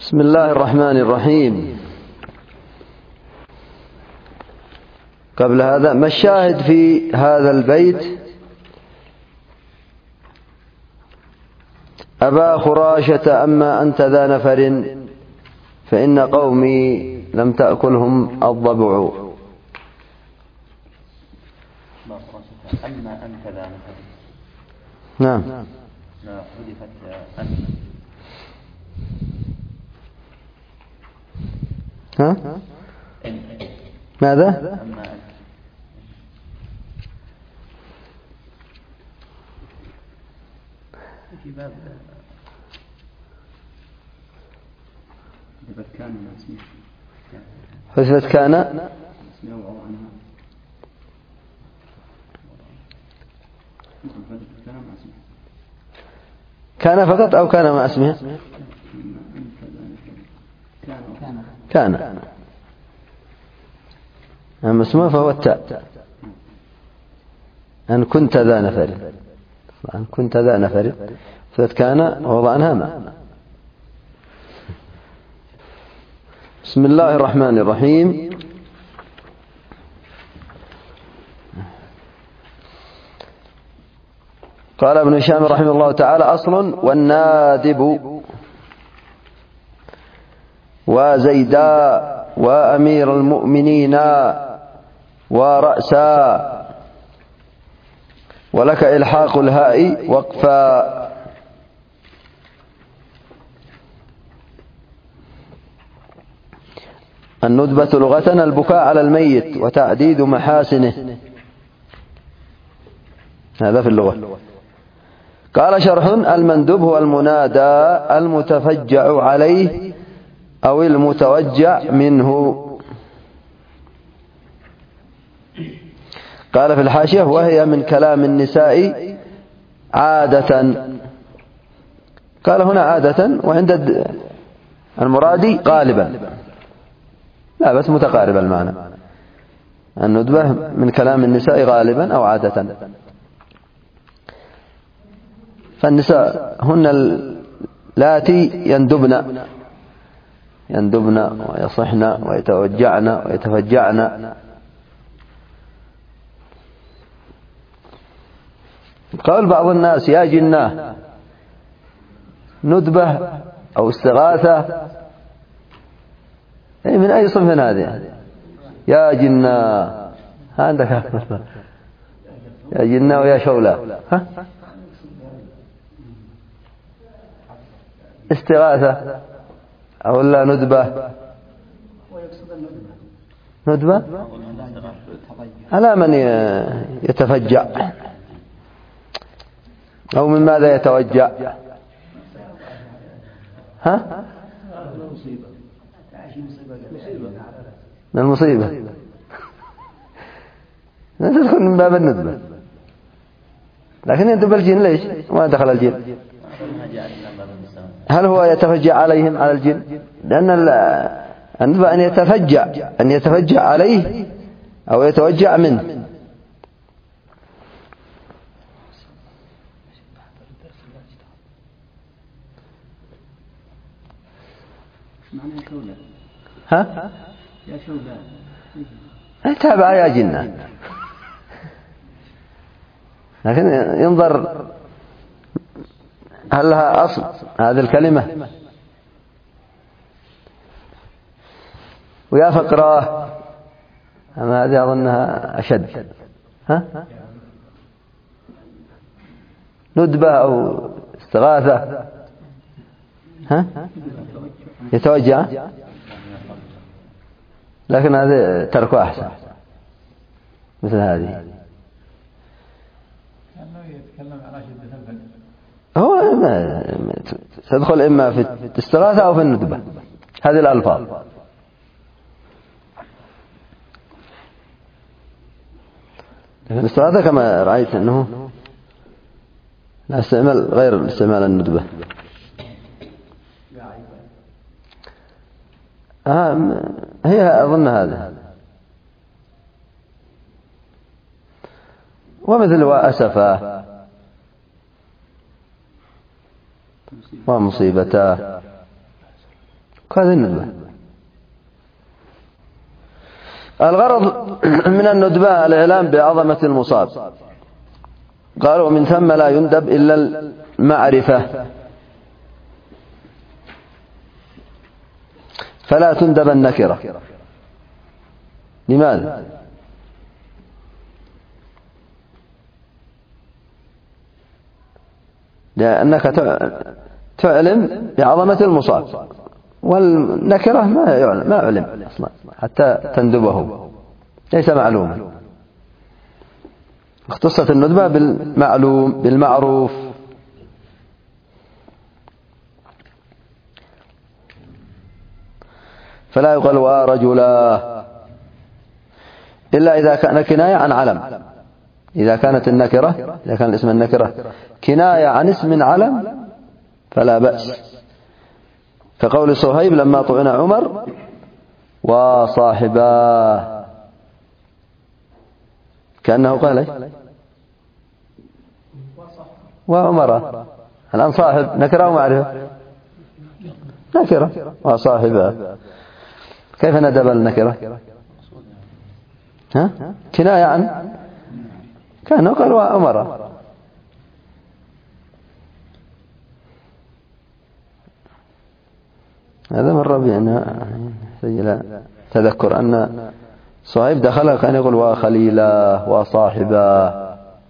بسم الله الرحمن الرحيم. قبل هذا ما الشاهد في هذا البيت؟ أبا خراشة أما أنت ذا نفر فإن قومي لم تأكلهم الضبع. أما أنت ذا نفر. نعم. حذفت أنت. ها؟ ماذا؟ أما أنت. في باب حذفت كان من اسمه. حذفت كان كان فقط أو كان مع اسمه؟ كان أما اسمه فهو التاء. أن كنت ذا نفر، أن كنت ذا نفر فكان وضعناها ما. بسم الله الرحمن الرحيم. قال ابن هشام رحمه الله تعالى: أصل والنادب وزيدا وأمير المؤمنين ورأسا، ولك إلحاق الهاء وقفا. الندبة لغة البكاء على الميت وتعديد محاسنه، هذا في اللغة. قال شرح: المندوب هو المنادى المتفجع عليه أو المتوجع منه. قال في الحاشية: وهي من كلام النساء عادة. قال هنا عادة، وعند المرادي غالبا، لا بس متقارب المعنى. الندبة من كلام النساء غالبا أو عادة. فالنساء هن اللاتي يندبن ويصحن ويتوجعن ويتفجعن. قال بعض الناس: يا جناه، ندبة أو استغاثة، من أي صنف هذه؟ يا جناه، عندك يا جناه ويا شولة، استغاثة أو لا ندبة. ندبة على من يتفجع أو من ماذا يتوجع؟ ها؟ من المصيبة. تدخل من باب الندبة، لكن يندب الجن ليش؟ ما دخل الجن. هل هو يتفجع عليهم على الجن؟ لأن الندبة أن يتفجع عليه أو يتوجع منه. ها؟ يا شولة تابع يا جنة، لكن ينظر هل لها أصل هذه الكلمة. ويا فقرة، أما هذه أظنها أشد. ها؟ ندبة أو استغاثة. ها؟ يتوجع، لكن هذا تركه أحسن مثل هذه. هو تدخل إما في الاستغاثة أو في الندبة، هذه الألفاظ. لكن الاستغاثة كما رأيت أنه لا استعمال غير استعمال الندبة. هي أظن هذا. ومثل وأسفا ومصيبتا هذه الندبة. الغرض من الندبة الإعلام بعظمة المصاب. قالوا ومن ثم لا يندب إلا المعرفة، فلا تندب النكرة. لماذا؟ لأنك تعلم بعظمة المصاب، والنكرة ما علم أصلا حتى تندبه، ليس معلوما. اختصت الندبة بالمعلوم بالمعروف. فلا يقال ورجلا إلا إذا كان كناية عن علم. إذا كانت النكرة، إذا كان الاسم النكرة كناية عن اسم علم فلا بأس، كقول صهيب لما طعن عمر وصاحباه، كأنه قال وعمر. الآن صاحب نكرة ومعرفة، نكرة وصاحباه، كيف ندب النكرة؟ كناية عن، كأنه قال وعمر. هذا مر بنا تذكر أن صهيب دخل كان يقول وخليلا وصاحبا.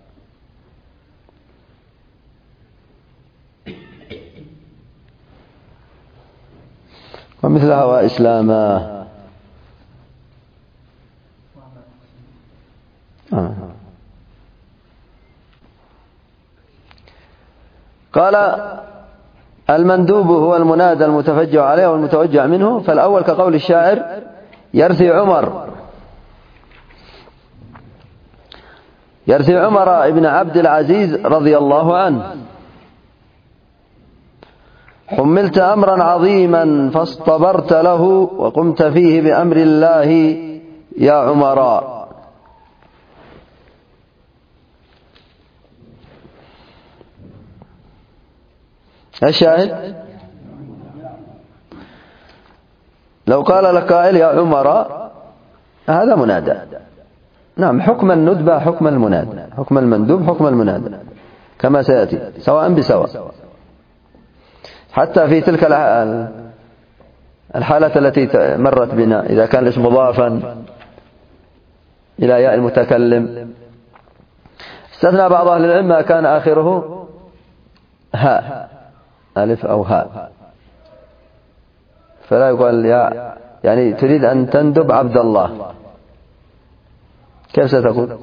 ومثلها وإسلاما. قال المندوب هو المنادى المتفجع عليه والمتوجع منه. فالأول كقول الشاعر يرثي عمر ابن عبد العزيز رضي الله عنه حملت أمرا عظيما فاصطبرت له وقمت فيه بأمر الله يا عمر. الشاهد لو قال لك قائل يا عمر هذا منادى. نعم، حكم الندبة حكم المنادى، حكم المندوب حكم المنادى كما سيأتي سواء بسواء. حتى في تلك الحالة التي مرت بنا إذا كان الاسم مضافا إلى ياء المتكلم استثنى بعض أهل العلم ما كان آخره هاء ألف أو هاء، فلا يقال يعني تريد أن تندب عبد الله، كيف ستقول؟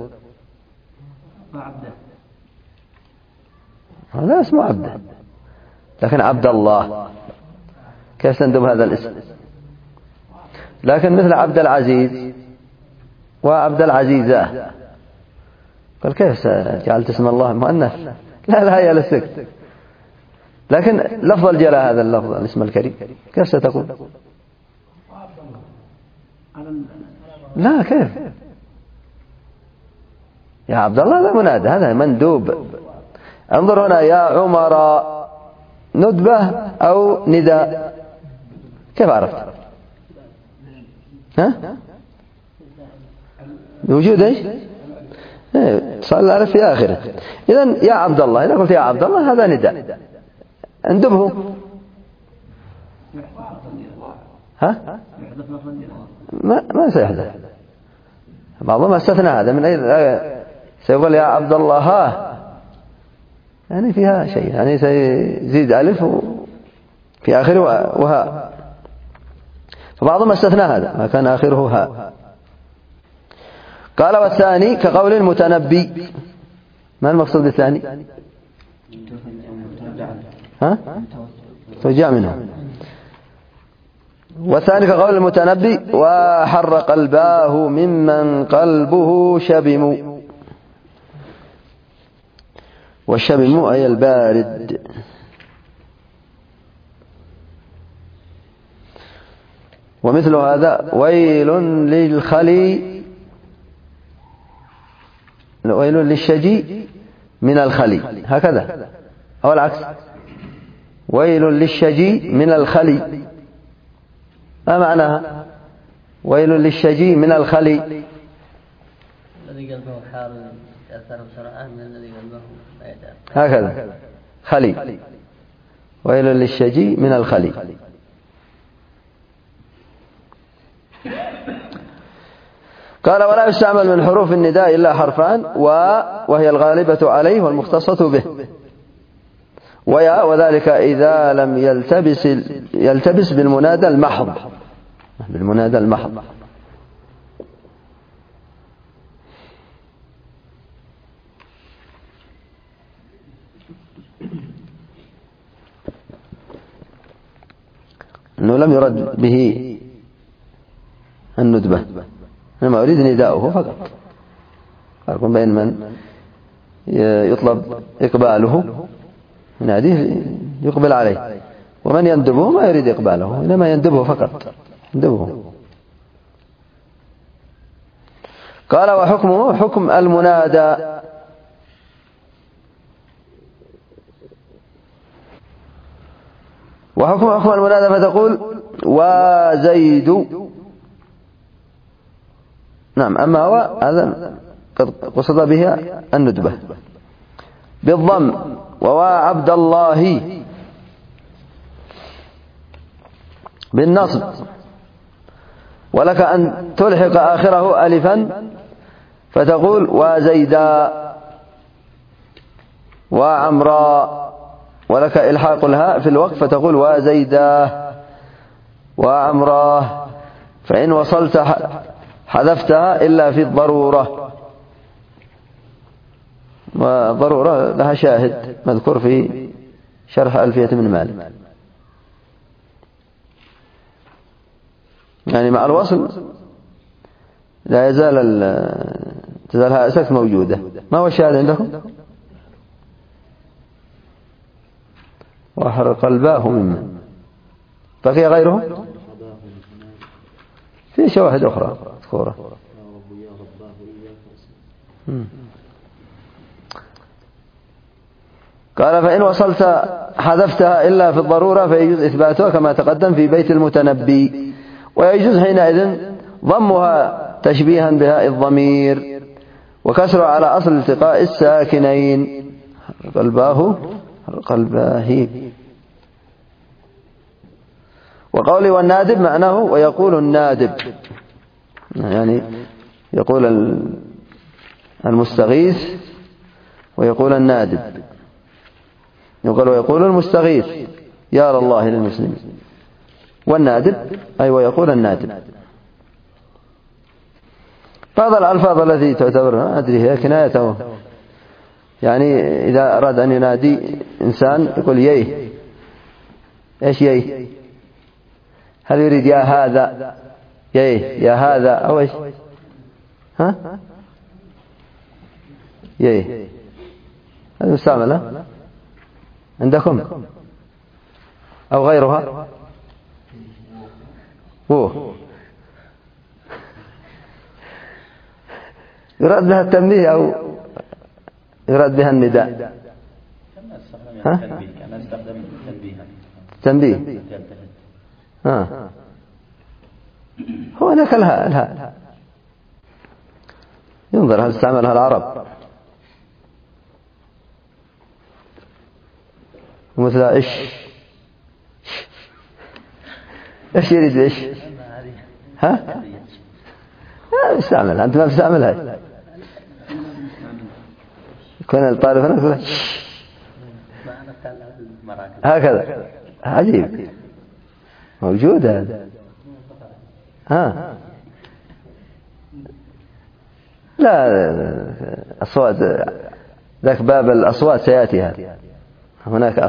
هذا اسمه عبده، لكن عبد الله كيف تندب هذا الاسم؟ لكن مثل عبد العزيز وعبد العزيزة قال كيف جعلت اسم الله مؤنث؟ لا هي للسكت، لكن لفظ الجلاء هذا اللفظ الاسم الكريم كيف ستقول؟ لا كيف يا عبد الله؟ هذا منادى، هذا مندوب. انظر هنا يا عمر ندبة أو نداء، كيف عرفت؟ بوجود ايش؟ صار الألف في آخره. إذن يا عبد الله، إذا قلت يا عبد الله هذا نداء، اندبه. ما سيحدث، بعضهم استثنى هذا من أي سيقول يا عبد الله يعني فيها شيء، يعني سيزيد ألف في آخره وهاء، فبعضهم استثنى هذا ما كان آخره هاء. قال والثاني كقول المتنبي. ما المقصود بالثاني؟ توجع منه. والثاني كقول المتنبي وحر قلباه ممن قلبه شبم. والشبم أي البارد. ومثل هذا ويل للشجي من الخلي، هكذا أو العكس، ويل للشجي من الخلي. ما معناها؟ ويل للشجي من الخلي. الذي قلبه حار يأثر بسرعة من الذي قلبه لا يدار. هكذا خلي. ويل للشجي من الخلي. قال ولا يستعمل من حروف النداء إلا حرفان وهي الغالبة عليه والمختصة به وذلك إذا لم يلتبس بالمنادى المحض. بالمنادى المحض. أنه لم يرد به الندبة، إنما أريد نداؤه فقط. فرق بين من يطلب إقباله يناديه يقبل عليه، ومن يندبه ما يريد إقباله إنما يندبه فقط. يندبه. قال وحكمه حكم المنادى. وحكم المنادى فتقول وزيد. نعم. أما هو هذا قد قصد به الندبة بالضم. عبد الله بالنصب. ولك أن تلحق آخره ألفا فتقول وزيدا وعمرا. ولك إلحاق الهاء في الوقف فتقول وزيدا وعمرا. فإن وصلت حذفتها إلا في الضرورة. والضرورة لها شاهد مذكور في شرح ألفية بن مالك. يعني مع الوصل لا تزال هاء سكت موجودة. ما هو الشاهد عندكم؟ وحرق قلباه ممن بقي غيره في شواهد أخرى مذكورة. قال فإن وصلت حذفتها إلا في الضرورة فيجوز إثباتها كما تقدم في بيت المتنبي. ويجوز حينئذ ضمها تشبيها بهاء الضمير وكسر على أصل التقاء الساكنين. قلباه قلباه. وقولي والنادب معناه ويقول النادب، يعني يقول المستغيث ويقول النادب. ويقول المستغيث يا الله للمسلمين. والنادب أي ويقول النادب. بعض الألفاظ التي تعتبر أدري هي كنايته، يعني إذا أراد أن ينادي إنسان يقول يه. إيش يه؟ هل يريد يا هذا يه يا هذا أو إيش؟ ها؟ يه هذا مستعملة عندكم أو غيرها؟ يراد بها التنبيه أو يراد بها النداء؟ ها؟ تنبيه. هو هناك الهاء ينظر هل استعملها العرب مثل إيش يريد إيش؟ ها؟ لا استعملها. أنت ما بتستعملها. يكون الطالب هنا يقول هكذا. عجيب موجود هذا. لا أصوات ذاك باب الأصوات سيأتي هذا. هناك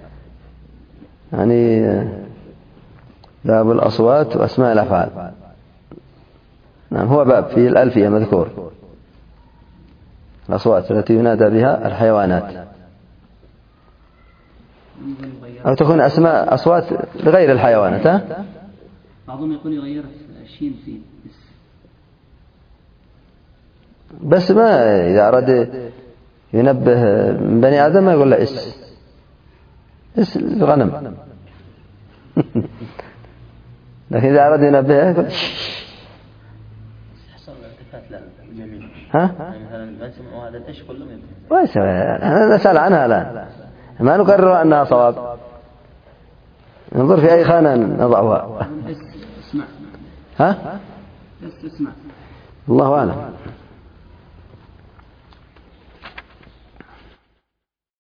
يعني باب الأصوات وأسماء الأفعال. نعم هو باب في الألفية مذكور الأصوات التي ينادى بها الحيوانات أو تكون أسماء أصوات لغير الحيوانات. بعضهم يقول يغير الشين في بس ما إذا أراد ينبه من بني آدم ما يقول له إس الغنم. لكن إذا أراد ينبهه يقول حصل التفات لا جميل. ها؟ يعني مثلا ما سمعوا هذا الإيش كله منه. ما يسوي. أنا نسأل عنها الآن ما نقرر أنها صواب. ننظر في أي خانة نضعها. اسمع. ها؟ اسمع. الله أعلم.